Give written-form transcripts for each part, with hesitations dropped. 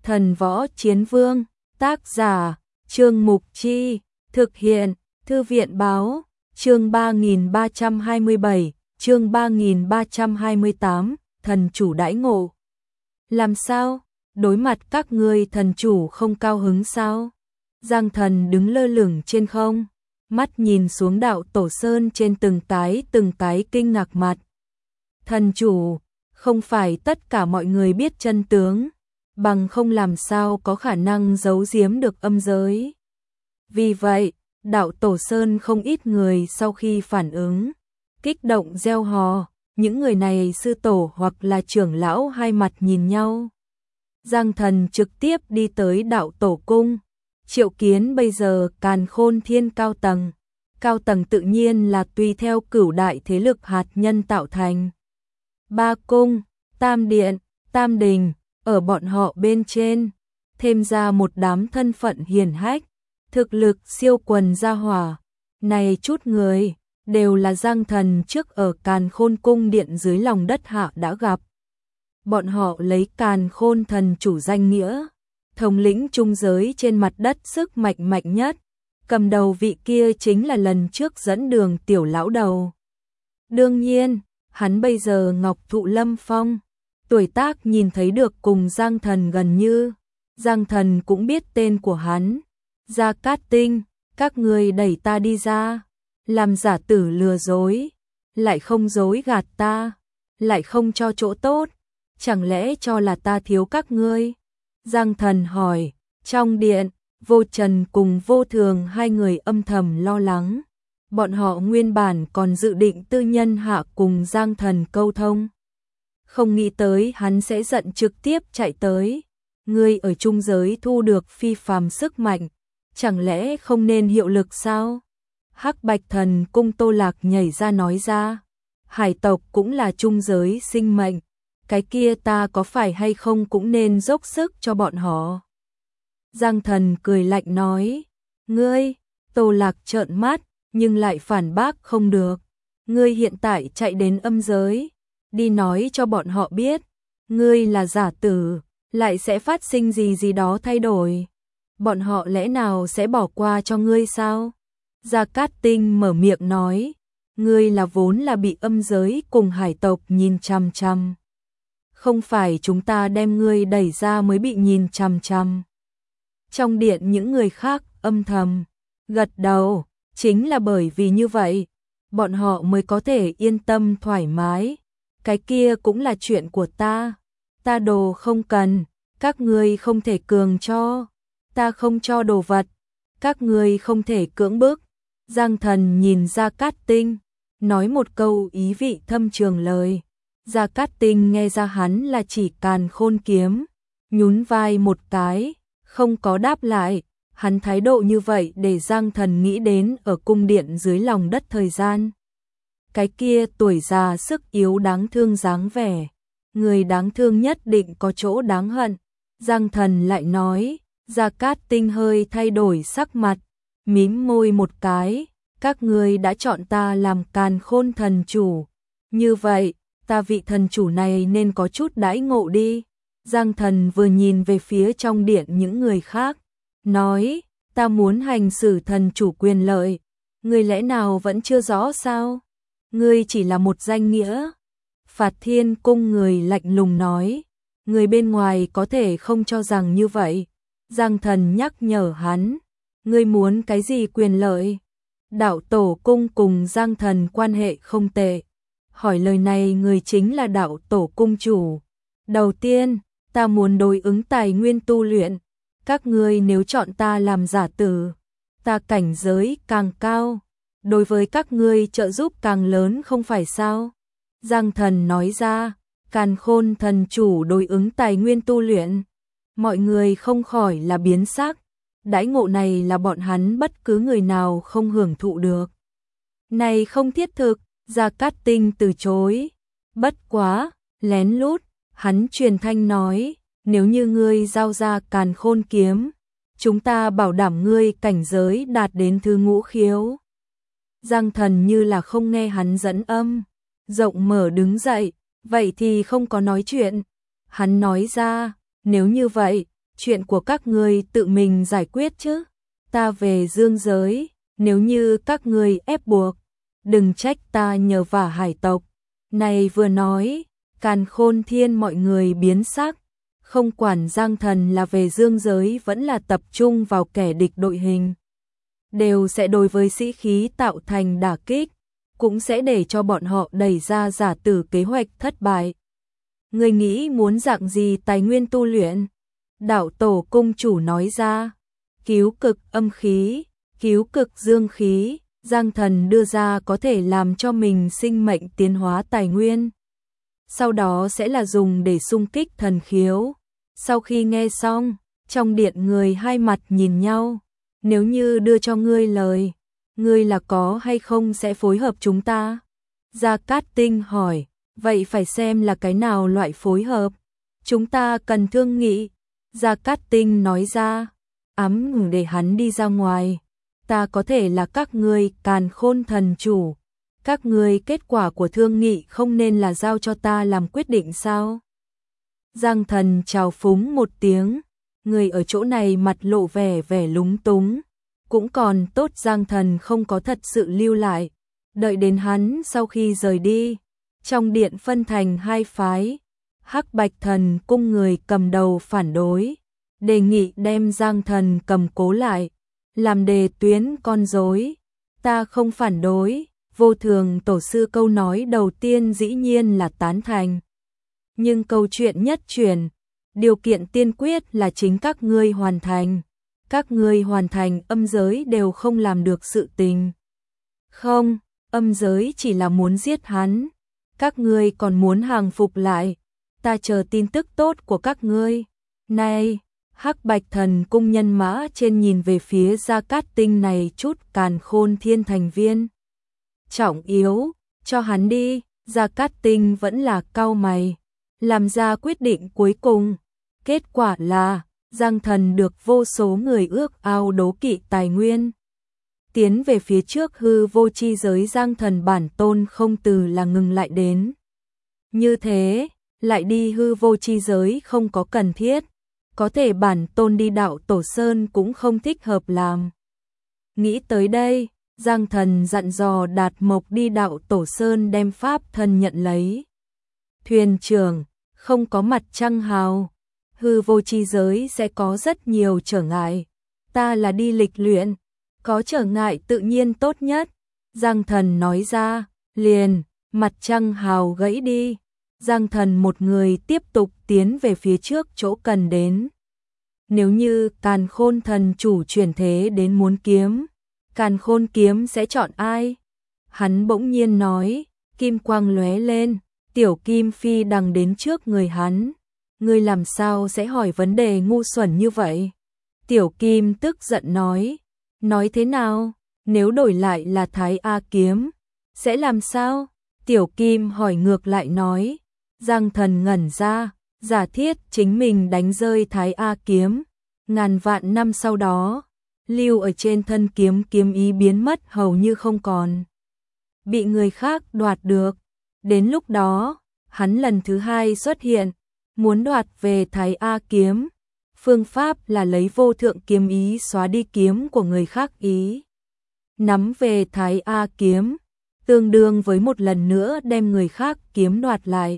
Thần Võ Chiến Vương, tác giả, Trương Mục Chi, thực hiện, Thư viện Báo, chương 3327, chương 3328, thần chủ đãi ngộ. Làm sao? Đối mặt các ngươi thần chủ không cao hứng sao? Giang Thần đứng lơ lửng trên không, mắt nhìn xuống Đạo Tổ Sơn trên từng cái kinh ngạc mặt. Thần chủ, không phải tất cả mọi người biết chân tướng, bằng không làm sao có khả năng giấu giếm được âm giới. Vì vậy, Đạo Tổ Sơn không ít người sau khi phản ứng, kích động reo hò, những người này sư tổ hoặc là trưởng lão hai mặt nhìn nhau. Giang Thần trực tiếp đi tới Đạo Tổ Cung, triệu kiến bây giờ Càn Khôn Thiên cao tầng tự nhiên là tùy theo cửu đại thế lực hạt nhân tạo thành. Ba cung, Tam Điện, Tam Đình, ở bọn họ bên trên, thêm ra một đám thân phận hiển hách, thực lực siêu quần gia hỏa. Này chút người, đều là Giang Thần trước ở Càn Khôn Cung điện dưới lòng đất hạ đã gặp. Bọn họ lấy Càn Khôn thần chủ danh nghĩa, thống lĩnh trung giới trên mặt đất sức mạnh nhất. Cầm đầu vị kia chính là lần trước dẫn đường tiểu lão đầu. Đương nhiên, hắn bây giờ ngọc thụ lâm phong, tuổi tác nhìn thấy được cùng Giang Thần gần như. Giang Thần cũng biết tên của hắn. Gia Cát Tinh, các ngươi đẩy ta đi ra, làm giả tử lừa dối, lại không dối gạt ta, lại không cho chỗ tốt, chẳng lẽ cho là ta thiếu các ngươi? Giang Thần hỏi. Trong điện, Vô Trần cùng Vô Thường hai người âm thầm lo lắng. Bọn họ nguyên bản còn dự định tư nhân hạ cùng Giang Thần câu thông. Không nghĩ tới hắn sẽ giận trực tiếp chạy tới. Ngươi ở trung giới thu được phi phàm sức mạnh, chẳng lẽ không nên hiệu lực sao? Hắc Bạch Thần Cung Tô Lạc nhảy ra nói ra. Hải tộc cũng là trung giới sinh mệnh, cái kia ta có phải hay không cũng nên dốc sức cho bọn họ. Giang Thần cười lạnh nói. Ngươi, Tô Lạc trợn mắt, nhưng lại phản bác không được. Ngươi hiện tại chạy đến âm giới, đi nói cho bọn họ biết, ngươi là giả tử, lại sẽ phát sinh gì đó thay đổi. Bọn họ lẽ nào sẽ bỏ qua cho ngươi sao? Gia Cát Tinh mở miệng nói. Ngươi là vốn là bị âm giới cùng hải tộc nhìn chằm chằm. Không phải chúng ta đem ngươi đẩy ra mới bị nhìn chằm chằm. Trong điện những người khác âm thầm gật đầu, chính là bởi vì như vậy, bọn họ mới có thể yên tâm thoải mái. Cái kia cũng là chuyện của ta đồ không cần, các ngươi không thể cường cho, ta không cho đồ vật, các ngươi không thể cưỡng bức. Giang Thần nhìn Gia Cát Tinh, nói một câu ý vị thâm trường lời. Gia Cát Tinh nghe ra hắn là chỉ Càn Khôn kiếm, nhún vai một cái, không có đáp lại. Hắn thái độ như vậy để Giang Thần nghĩ đến ở cung điện dưới lòng đất thời gian. Cái kia tuổi già sức yếu đáng thương dáng vẻ, người đáng thương nhất định có chỗ đáng hận. Giang Thần lại nói. Gia Cát Tinh hơi thay đổi sắc mặt, mím môi một cái. Các ngươi đã chọn ta làm Càn Khôn thần chủ, như vậy ta vị thần chủ này nên có chút đãi ngộ đi. Giang Thần vừa nhìn về phía trong điện những người khác, nói. Ta muốn hành xử thần chủ quyền lợi, ngươi lẽ nào vẫn chưa rõ sao? Ngươi chỉ là một danh nghĩa. Phạt Thiên Cung người lạnh lùng nói. Người bên ngoài có thể không cho rằng như vậy. Giang Thần nhắc nhở hắn. Ngươi muốn cái gì quyền lợi? Đạo Tổ Cung cùng Giang Thần quan hệ không tệ. Hỏi lời này người chính là Đạo Tổ Cung chủ. Đầu tiên, ta muốn đối ứng tài nguyên tu luyện. Các ngươi nếu chọn ta làm giả tử, ta cảnh giới càng cao, đối với các ngươi trợ giúp càng lớn không phải sao? Giang Thần nói ra. Càn Khôn thần chủ đối ứng tài nguyên tu luyện. Mọi người không khỏi là biến sắc. Đãi ngộ này là bọn hắn bất cứ người nào không hưởng thụ được. Này không thiết thực. Gia Cát Tinh từ chối. Bất quá, lén lút, hắn truyền thanh nói. Nếu như ngươi giao ra Càn Khôn kiếm, chúng ta bảo đảm ngươi cảnh giới đạt đến thứ ngũ khiếu. Giang Thần như là không nghe hắn dẫn âm, rộng mở đứng dậy. Vậy thì không có nói chuyện. Hắn nói ra. Nếu như vậy, chuyện của các ngươi tự mình giải quyết chứ. Ta về dương giới, nếu như các ngươi ép buộc, đừng trách ta nhờ vả hải tộc. Này vừa nói, Càn Khôn Thiên mọi người biến sắc, không quản Giang Thần là về dương giới vẫn là tập trung vào kẻ địch đội hình, đều sẽ đối với sĩ khí tạo thành đả kích, cũng sẽ để cho bọn họ đẩy ra giả tử kế hoạch thất bại. Người nghĩ muốn dạng gì tài nguyên tu luyện? Đạo tổ cung chủ nói ra, cứu cực âm khí, cứu cực dương khí, Giang Thần đưa ra có thể làm cho mình sinh mệnh tiến hóa tài nguyên. Sau đó sẽ là dùng để xung kích thần khiếu. Sau khi nghe xong, trong điện người hai mặt nhìn nhau. Nếu như đưa cho ngươi lời, ngươi là có hay không sẽ phối hợp chúng ta? Gia Cát Tinh hỏi, vậy phải xem là cái nào loại phối hợp. Chúng ta cần thương nghị. Gia Cát Tinh nói ra, để hắn đi ra ngoài. Ta có thể là các ngươi Càn Khôn thần chủ. Các ngươi kết quả của thương nghị không nên là giao cho ta làm quyết định sao? Giang Thần chào phúng một tiếng, người ở chỗ này mặt lộ vẻ lúng túng. Cũng còn tốt Giang Thần không có thật sự lưu lại. Đợi đến hắn sau khi rời đi, trong điện phân thành hai phái. Hắc Bạch Thần cung người cầm đầu phản đối, đề nghị đem Giang Thần cầm cố lại, làm đề tuyến con rối. Ta không phản đối, Vô Thường tổ sư câu nói đầu tiên dĩ nhiên là tán thành. Nhưng câu chuyện nhất chuyển, điều kiện tiên quyết là chính các ngươi hoàn thành. Các ngươi hoàn thành âm giới đều không làm được sự tình. Không, âm giới chỉ là muốn giết hắn. Các ngươi còn muốn hàng phục lại. Ta chờ tin tức tốt của các ngươi. Này, Hắc Bạch Thần cung nhân mã trên nhìn về phía Gia Cát Tinh này chút Càn Khôn Thiên thành viên. Trọng yếu, cho hắn đi. Gia Cát Tinh vẫn là cau mày, làm ra quyết định cuối cùng. Kết quả là Giang Thần được vô số người ước ao đố kỵ tài nguyên. Tiến về phía trước hư vô chi giới, Giang Thần bản tôn không từ là ngừng lại đến. Như thế, lại đi hư vô chi giới không có cần thiết. Có thể bản tôn đi đạo Tổ Sơn cũng không thích hợp làm. Nghĩ tới đây, Giang Thần dặn dò Đạt Mộc đi đạo Tổ Sơn đem pháp thân nhận lấy. Thuyền trưởng, không có mặt trăng hào, hư vô chi giới sẽ có rất nhiều trở ngại. Ta là đi lịch luyện, có trở ngại tự nhiên tốt nhất. Giang Thần nói ra, liền, mặt trăng hào gãy đi. Giang Thần một người tiếp tục tiến về phía trước chỗ cần đến. Nếu như Càn Khôn thần chủ chuyển thế đến muốn kiếm, Càn Khôn kiếm sẽ chọn ai? Hắn bỗng nhiên nói, kim quang lóe lên, Tiểu Kim phi đằng đến trước người hắn. Ngươi làm sao sẽ hỏi vấn đề ngu xuẩn như vậy? Tiểu Kim tức giận nói thế nào? Nếu đổi lại là Thái A kiếm, sẽ làm sao? Tiểu Kim hỏi ngược lại nói. Giang Thần ngẩn ra, giả thiết chính mình đánh rơi Thái A kiếm, ngàn vạn năm sau đó, lưu ở trên thân kiếm kiếm ý biến mất hầu như không còn, bị người khác đoạt được. Đến lúc đó, hắn lần thứ hai xuất hiện, muốn đoạt về Thái A kiếm. Phương pháp là lấy vô thượng kiếm ý xóa đi kiếm của người khác ý. Nắm về Thái A kiếm, tương đương với một lần nữa đem người khác kiếm đoạt lại.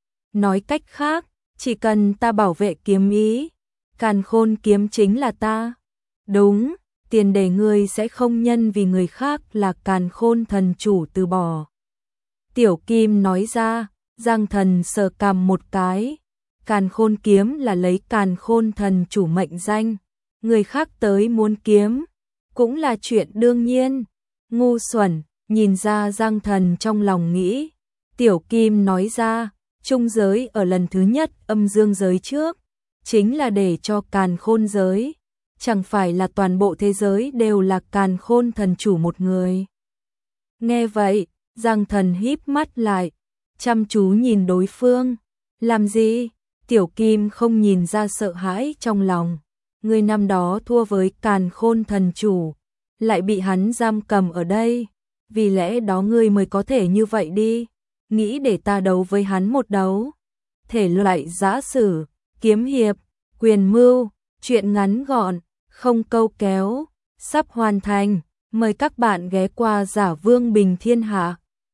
Nói cách khác, chỉ cần ta bảo vệ kiếm ý, Càn Khôn kiếm chính là ta. Đúng, tiền đề ngươi sẽ không nhân vì người khác là Càn Khôn thần chủ từ bỏ. Tiểu Kim nói ra. Giang Thần sờ cằm một cái. Càn Khôn kiếm là lấy Càn Khôn thần chủ mệnh danh. Người khác tới muốn kiếm, cũng là chuyện đương nhiên. Ngu xuẩn, nhìn ra Giang Thần trong lòng nghĩ. Tiểu Kim nói ra, trung giới ở lần thứ nhất âm dương giới trước, chính là để cho Càn Khôn giới. Chẳng phải là toàn bộ thế giới đều là Càn Khôn thần chủ một người. Nghe vậy, Giang Thần híp mắt lại, chăm chú nhìn đối phương. Làm gì? Tiểu Kim không nhìn ra sợ hãi trong lòng. Người năm đó thua với Càn Khôn thần chủ, lại bị hắn giam cầm ở đây. Vì lẽ đó ngươi mới có thể như vậy đi. Nghĩ để ta đấu với hắn một đấu. Thể loại giã sử, kiếm hiệp, quyền mưu, Chuyện ngắn gọn, không câu kéo, sắp hoàn thành. Mời các bạn ghé qua Giả Vương Bình Thiên Hạ.